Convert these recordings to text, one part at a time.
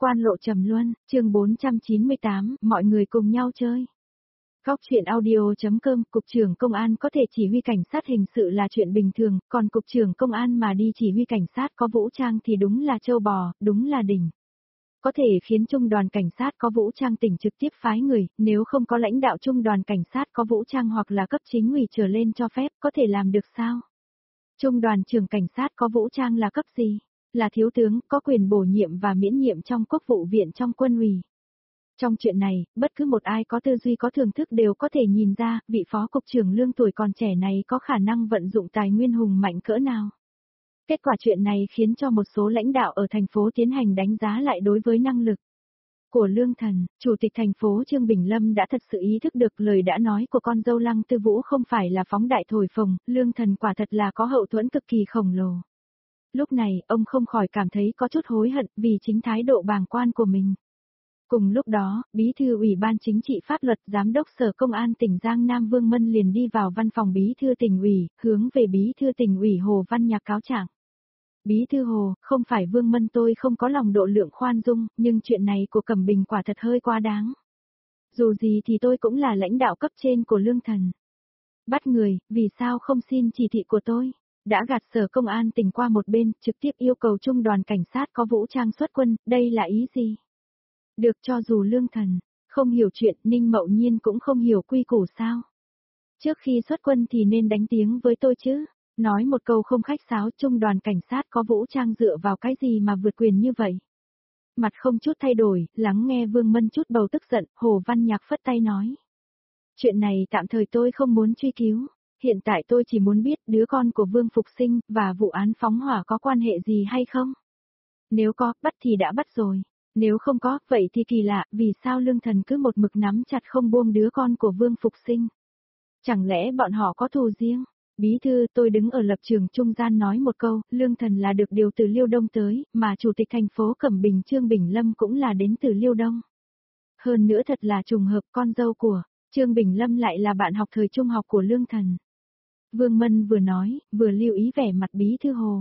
Quan lộ trầm luân, chương 498, mọi người cùng nhau chơi. Góc chuyện audio.com, Cục trưởng Công an có thể chỉ huy cảnh sát hình sự là chuyện bình thường, còn Cục trưởng Công an mà đi chỉ huy cảnh sát có vũ trang thì đúng là trâu bò, đúng là đỉnh. Có thể khiến trung đoàn cảnh sát có vũ trang tỉnh trực tiếp phái người, nếu không có lãnh đạo trung đoàn cảnh sát có vũ trang hoặc là cấp chính ủy trở lên cho phép, có thể làm được sao? Trung đoàn trưởng cảnh sát có vũ trang là cấp gì? Là thiếu tướng, có quyền bổ nhiệm và miễn nhiệm trong quốc vụ viện trong quân ủy. Trong chuyện này, bất cứ một ai có tư duy có thưởng thức đều có thể nhìn ra, vị phó cục trưởng Lương tuổi còn trẻ này có khả năng vận dụng tài nguyên hùng mạnh cỡ nào. Kết quả chuyện này khiến cho một số lãnh đạo ở thành phố tiến hành đánh giá lại đối với năng lực của Lương Thần. Chủ tịch thành phố Trương Bình Lâm đã thật sự ý thức được lời đã nói của con dâu Lăng Tư Vũ không phải là phóng đại thổi phồng, Lương Thần quả thật là có hậu thuẫn cực kỳ khổng lồ. Lúc này, ông không khỏi cảm thấy có chút hối hận vì chính thái độ bàng quan của mình. Cùng lúc đó, Bí thư Ủy ban Chính trị Pháp luật Giám đốc Sở Công an tỉnh Giang Nam Vương Mân liền đi vào văn phòng Bí thư tỉnh ủy, hướng về Bí thư tỉnh ủy Hồ Văn Nhạc cáo trạng. Bí thư Hồ, không phải Vương Mân tôi không có lòng độ lượng khoan dung, nhưng chuyện này của Cẩm Bình quả thật hơi quá đáng. Dù gì thì tôi cũng là lãnh đạo cấp trên của Lương Thần. Bắt người, vì sao không xin chỉ thị của tôi? Đã gạt Sở Công an tỉnh qua một bên, trực tiếp yêu cầu trung đoàn cảnh sát có vũ trang xuất quân, đây là ý gì? Được, cho dù Lương Thần không hiểu chuyện, Ninh Mậu Nhiên cũng không hiểu quy củ sao? Trước khi xuất quân thì nên đánh tiếng với tôi chứ. Nói một câu không khách sáo, trung đoàn cảnh sát có vũ trang dựa vào cái gì mà vượt quyền như vậy? Mặt không chút thay đổi, lắng nghe Vương Mân chút bầu tức giận, Hồ Văn Nhạc phất tay nói. Chuyện này tạm thời tôi không muốn truy cứu. Hiện tại tôi chỉ muốn biết đứa con của Vương Phục Sinh và vụ án phóng hỏa có quan hệ gì hay không? Nếu có, bắt thì đã bắt rồi. Nếu không có, vậy thì kỳ lạ, vì sao Lương Thần cứ một mực nắm chặt không buông đứa con của Vương Phục Sinh? Chẳng lẽ bọn họ có thù riêng? Bí thư, tôi đứng ở lập trường trung gian nói một câu, Lương Thần là được điều từ Liêu Đông tới, mà Chủ tịch thành phố Cẩm Bình Trương Bình Lâm cũng là đến từ Liêu Đông. Hơn nữa thật là trùng hợp, con dâu của Trương Bình Lâm lại là bạn học thời trung học của Lương Thần. Vương Mân vừa nói, vừa lưu ý vẻ mặt Bí thư Hồ.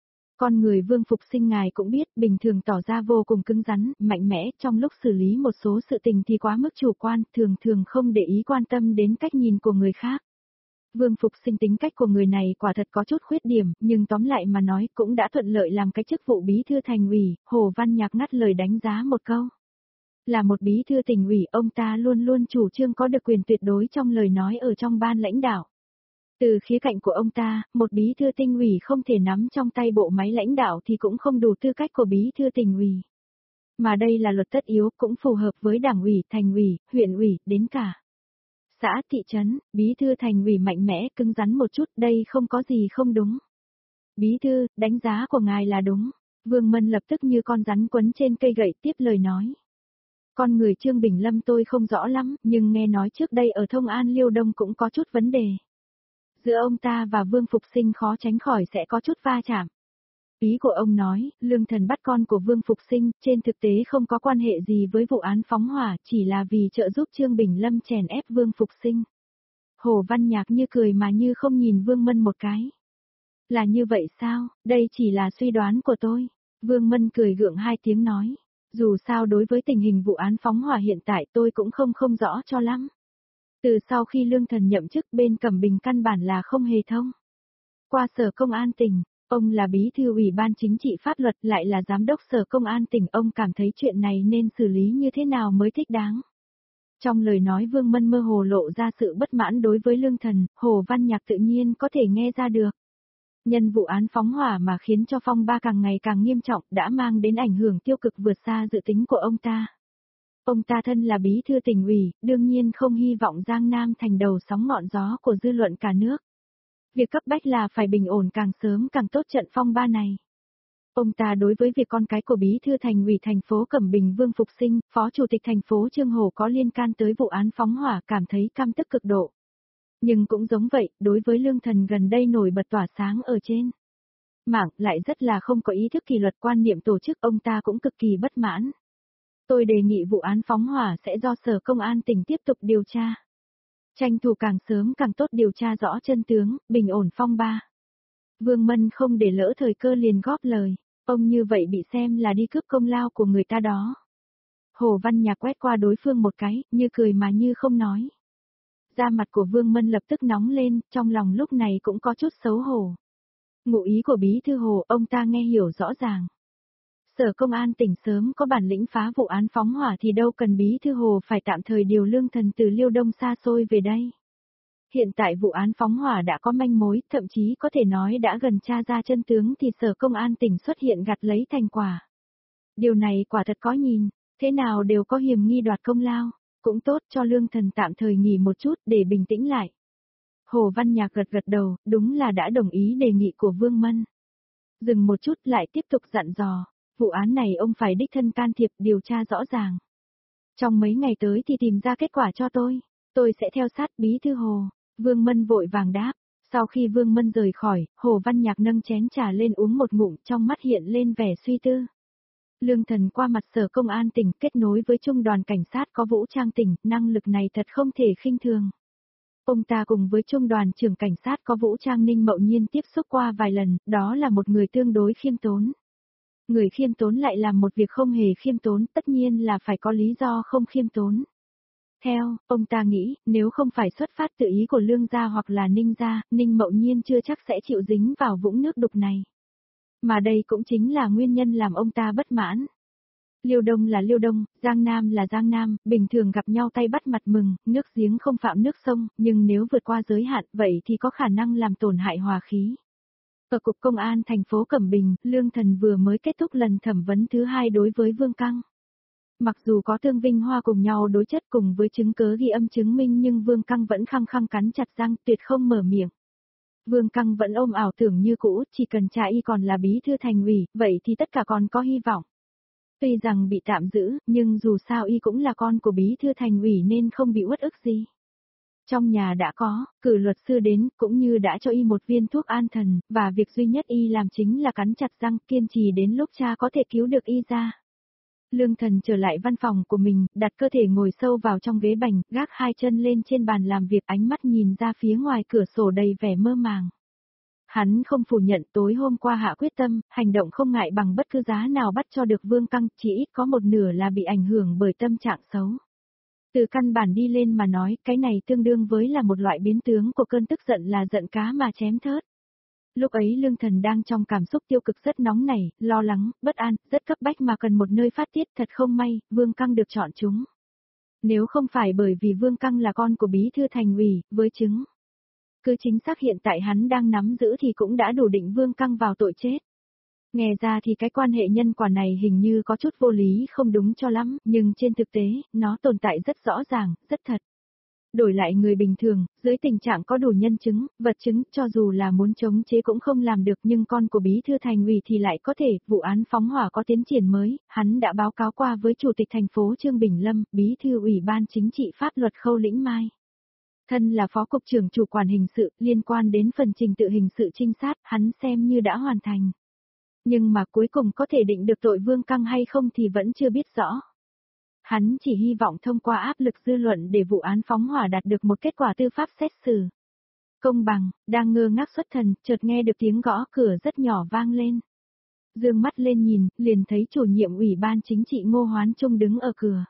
Con người Vương Phục Sinh ngài cũng biết, bình thường tỏ ra vô cùng cứng rắn, mạnh mẽ, trong lúc xử lý một số sự tình thì quá mức chủ quan, thường không để ý quan tâm đến cách nhìn của người khác. Vương Phục Sinh tính cách của người này quả thật có chút khuyết điểm, nhưng tóm lại mà nói cũng đã thuận lợi làm cái chức vụ bí thư thành ủy. Hồ Văn Nhạc ngắt lời đánh giá một câu. Là một bí thư tỉnh ủy, ông ta luôn luôn chủ trương có được quyền tuyệt đối trong lời nói ở trong ban lãnh đạo. Từ khía cạnh của ông ta, một bí thư tỉnh ủy không thể nắm trong tay bộ máy lãnh đạo thì cũng không đủ tư cách của bí thư tỉnh ủy. Mà đây là luật tất yếu, cũng phù hợp với đảng ủy, thành ủy, huyện ủy, đến cả xã, thị trấn. Bí thư thành ủy mạnh mẽ, cứng rắn một chút, đây không có gì không đúng. Bí thư, đánh giá của ngài là đúng. Vương Mân lập tức như con rắn quấn trên cây gậy tiếp lời nói. Con người Trương Bình Lâm tôi không rõ lắm, nhưng nghe nói trước đây ở Thông An Liêu Đông cũng có chút vấn đề. Giữa ông ta và Vương Phục Sinh khó tránh khỏi sẽ có chút va chạm. Ý của ông nói, Lương Thần bắt con của Vương Phục Sinh, trên thực tế không có quan hệ gì với vụ án phóng hỏa, chỉ là vì trợ giúp Trương Bình Lâm chèn ép Vương Phục Sinh. Hồ Văn Nhạc như cười mà như không nhìn Vương Mân một cái. Là như vậy sao, đây chỉ là suy đoán của tôi. Vương Mân cười gượng hai tiếng nói. Dù sao đối với tình hình vụ án phóng hỏa hiện tại tôi cũng không rõ cho lắm. Từ sau khi Lương Thần nhậm chức bên Cẩm Bình căn bản là không hề thông qua Sở Công an tỉnh. Ông là bí thư Ủy ban Chính trị Pháp luật lại là giám đốc Sở Công an tỉnh, ông cảm thấy chuyện này nên xử lý như thế nào mới thích đáng. Trong lời nói Vương Mân mơ hồ lộ ra sự bất mãn đối với Lương Thần, Hồ Văn Nhạc tự nhiên có thể nghe ra được. Nhân vụ án phóng hỏa mà khiến cho phong ba càng ngày càng nghiêm trọng đã mang đến ảnh hưởng tiêu cực vượt xa dự tính của ông ta. Ông ta thân là bí thư tỉnh ủy, đương nhiên không hy vọng Giang Nam thành đầu sóng ngọn gió của dư luận cả nước. Việc cấp bách là phải bình ổn càng sớm càng tốt trận phong ba này. Ông ta đối với việc con cái của bí thư thành ủy thành phố Cẩm Bình Vương Phục Sinh, phó chủ tịch thành phố Trương Hổ có liên can tới vụ án phóng hỏa cảm thấy căm tức cực độ. Nhưng cũng giống vậy, đối với Lương Thần gần đây nổi bật tỏa sáng ở trên mạng lại rất là không có ý thức kỷ luật quan niệm tổ chức, ông ta cũng cực kỳ bất mãn. Tôi đề nghị vụ án phóng hỏa sẽ do Sở Công an tỉnh tiếp tục điều tra. Tranh thủ càng sớm càng tốt điều tra rõ chân tướng, bình ổn phong ba. Vương Mân không để lỡ thời cơ liền góp lời. Ông như vậy bị xem là đi cướp công lao của người ta đó. Hồ Văn Nhạc quét qua đối phương một cái, như cười mà như không nói. Da mặt của Vương Mân lập tức nóng lên, trong lòng lúc này cũng có chút xấu hổ. Ngụ ý của bí thư Hồ, ông ta nghe hiểu rõ ràng. Sở Công an tỉnh sớm có bản lĩnh phá vụ án phóng hỏa thì đâu cần bí thư Hồ phải tạm thời điều Lương Thần từ Liêu Đông xa xôi về đây. Hiện tại vụ án phóng hỏa đã có manh mối, thậm chí có thể nói đã gần tra ra chân tướng thì Sở Công an tỉnh xuất hiện gặt lấy thành quả. Điều này quả thật có nhìn, thế nào đều có hiểm nghi đoạt công lao, cũng tốt cho Lương Thần tạm thời nghỉ một chút để bình tĩnh lại. Hồ Văn Nhạc gật gật đầu, đúng là đã đồng ý đề nghị của Vương Mân. Dừng một chút lại tiếp tục dặn dò, vụ án này ông phải đích thân can thiệp điều tra rõ ràng. Trong mấy ngày tới thì tìm ra kết quả cho tôi sẽ theo sát bí thư Hồ. Vương Mân vội vàng đáp, sau khi Vương Mân rời khỏi, Hồ Văn Nhạc nâng chén trà lên uống một ngụm, trong mắt hiện lên vẻ suy tư. Lương Thần qua mặt Sở Công an tỉnh kết nối với Trung đoàn Cảnh sát có vũ trang tỉnh, năng lực này thật không thể khinh thường. Ông ta cùng với Trung đoàn trưởng Cảnh sát có vũ trang Ninh Mậu Nhiên tiếp xúc qua vài lần, đó là một người tương đối khiêm tốn. Người khiêm tốn lại làm một việc không hề khiêm tốn, tất nhiên là phải có lý do không khiêm tốn. Theo, ông ta nghĩ, nếu không phải xuất phát tự ý của Lương gia hoặc là Ninh gia, Ninh Mậu Nhiên chưa chắc sẽ chịu dính vào vũng nước đục này. Mà đây cũng chính là nguyên nhân làm ông ta bất mãn. Liêu Đông là Liêu Đông, Giang Nam là Giang Nam, bình thường gặp nhau tay bắt mặt mừng, nước giếng không phạm nước sông, nhưng nếu vượt qua giới hạn vậy thì có khả năng làm tổn hại hòa khí. Ở Cục Công an thành phố Cẩm Bình, Lương Thần vừa mới kết thúc lần thẩm vấn thứ 2 đối với Vương Căng. Mặc dù có Tương Vinh Hoa cùng nhau đối chất cùng với chứng cớ ghi âm chứng minh nhưng Vương Căng vẫn khăng khăng cắn chặt răng tuyệt không mở miệng. Vương Căng vẫn ôm ảo tưởng như cũ, chỉ cần cha y còn là bí thư thành ủy, vậy thì tất cả còn có hy vọng. Tuy rằng bị tạm giữ, nhưng dù sao y cũng là con của bí thư thành ủy nên không bị uất ức gì. Trong nhà đã có, cử luật sư đến, cũng như đã cho y một viên thuốc an thần, và việc duy nhất y làm chính là cắn chặt răng kiên trì đến lúc cha có thể cứu được y ra. Lương Thần trở lại văn phòng của mình, đặt cơ thể ngồi sâu vào trong ghế bành, gác hai chân lên trên bàn làm việc, ánh mắt nhìn ra phía ngoài cửa sổ đầy vẻ mơ màng. Hắn không phủ nhận tối hôm qua hạ quyết tâm, hành động không ngại bằng bất cứ giá nào bắt cho được Vương Căng, chỉ ít có một nửa là bị ảnh hưởng bởi tâm trạng xấu. Từ căn bản đi lên mà nói, cái này tương đương với là một loại biến tướng của cơn tức giận là giận cá mà chém thớt. Lúc ấy Lương Thần đang trong cảm xúc tiêu cực rất nóng nảy, lo lắng, bất an, rất cấp bách mà cần một nơi phát tiết, thật không may, Vương Căng được chọn chúng. Nếu không phải bởi vì Vương Căng là con của bí thư thành ủy, với chứng cứ chính xác hiện tại hắn đang nắm giữ thì cũng đã đủ định Vương Căng vào tội chết. Nghe ra thì cái quan hệ nhân quả này hình như có chút vô lý không đúng cho lắm, nhưng trên thực tế, nó tồn tại rất rõ ràng, rất thật. Đổi lại người bình thường, dưới tình trạng có đủ nhân chứng, vật chứng, cho dù là muốn chống chế cũng không làm được nhưng con của bí thư thành ủy thì lại có thể, vụ án phóng hỏa có tiến triển mới, hắn đã báo cáo qua với Chủ tịch thành phố Trương Bình Lâm, bí thư Ủy ban Chính trị Pháp luật Khâu Lĩnh Mai. Thân là phó cục trưởng chủ quản hình sự, liên quan đến phần trình tự hình sự trinh sát, hắn xem như đã hoàn thành. Nhưng mà cuối cùng có thể định được tội Vương Căng hay không thì vẫn chưa biết rõ. Hắn chỉ hy vọng thông qua áp lực dư luận để vụ án phóng hỏa đạt được một kết quả tư pháp xét xử công bằng. Đang ngơ ngác xuất thần, chợt nghe được tiếng gõ cửa rất nhỏ vang lên. Dương mắt lên nhìn, liền thấy chủ nhiệm Ủy ban Chính trị Ngô Hoán Trung đứng ở cửa.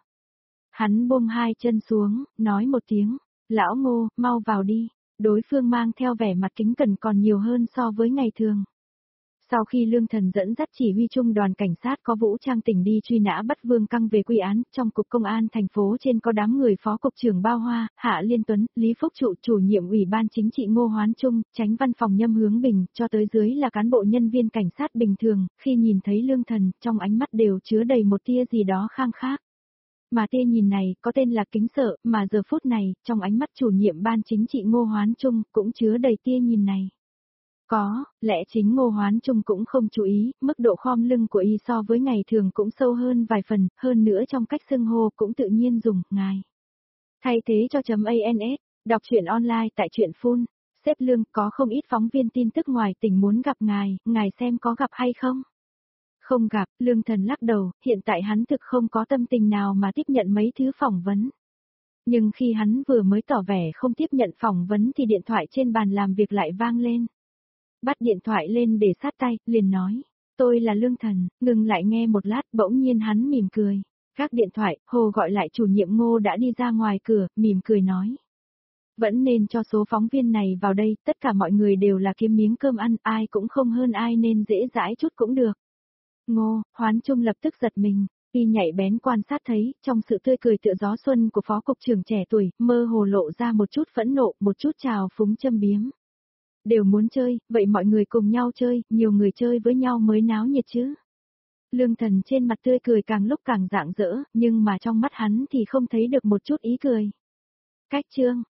Hắn buông hai chân xuống, nói một tiếng, lão Ngô, mau vào đi. Đối phương mang theo vẻ mặt kính cẩn còn nhiều hơn so với ngày thường. Sau khi Lương Thần dẫn dắt chỉ huy Trung đoàn Cảnh sát có vũ trang tỉnh đi truy nã bắt Vương Căng về quy án, trong Cục Công an thành phố trên có đám người Phó Cục trưởng Bao Hoa, Hạ Liên Tuấn, Lý Phúc Trụ, chủ nhiệm Ủy ban Chính trị Ngô Hoán Trung, Chánh văn phòng Nhâm Hướng Bình, cho tới dưới là cán bộ nhân viên cảnh sát bình thường, khi nhìn thấy Lương Thần, trong ánh mắt đều chứa đầy một tia gì đó khang khác. Mà tia nhìn này, có tên là kính sợ, mà giờ phút này, trong ánh mắt chủ nhiệm ban chính trị Ngô Hoán Trung, cũng chứa đầy tia nhìn này. Có, lẽ chính Ngô Hoán Trung cũng không chú ý, mức độ khom lưng của y so với ngày thường cũng sâu hơn vài phần, hơn nữa trong cách xưng hô cũng tự nhiên dùng, ngài. Thay thế cho .ans, đọc truyện online tại truyện Phun, xếp Lương, có không ít phóng viên tin tức ngoài tỉnh muốn gặp ngài xem có gặp hay không? Không gặp, Lương Thần lắc đầu, hiện tại hắn thực không có tâm tình nào mà tiếp nhận mấy thứ phỏng vấn. Nhưng khi hắn vừa mới tỏ vẻ không tiếp nhận phỏng vấn thì điện thoại trên bàn làm việc lại vang lên. Bắt điện thoại lên để sát tay, liền nói, Tôi là Lương Thần, ngừng lại nghe một lát bỗng nhiên hắn mỉm cười. Gác điện thoại, Hồ gọi lại chủ nhiệm Ngô đã đi ra ngoài cửa, mỉm cười nói. Vẫn nên cho số phóng viên này vào đây, tất cả mọi người đều là kiếm miếng cơm ăn, ai cũng không hơn ai nên dễ dãi chút cũng được. Ngô, Hoán Trung lập tức giật mình, y nhạy bén quan sát thấy, trong sự tươi cười tựa gió xuân của phó cục trưởng trẻ tuổi, mơ hồ lộ ra một chút phẫn nộ, một chút trào phúng châm biếm. Đều muốn chơi, vậy mọi người cùng nhau chơi, nhiều người chơi với nhau mới náo nhiệt chứ. Lương Thần trên mặt tươi cười càng lúc càng rạng rỡ, nhưng mà trong mắt hắn thì không thấy được một chút ý cười. Cách chương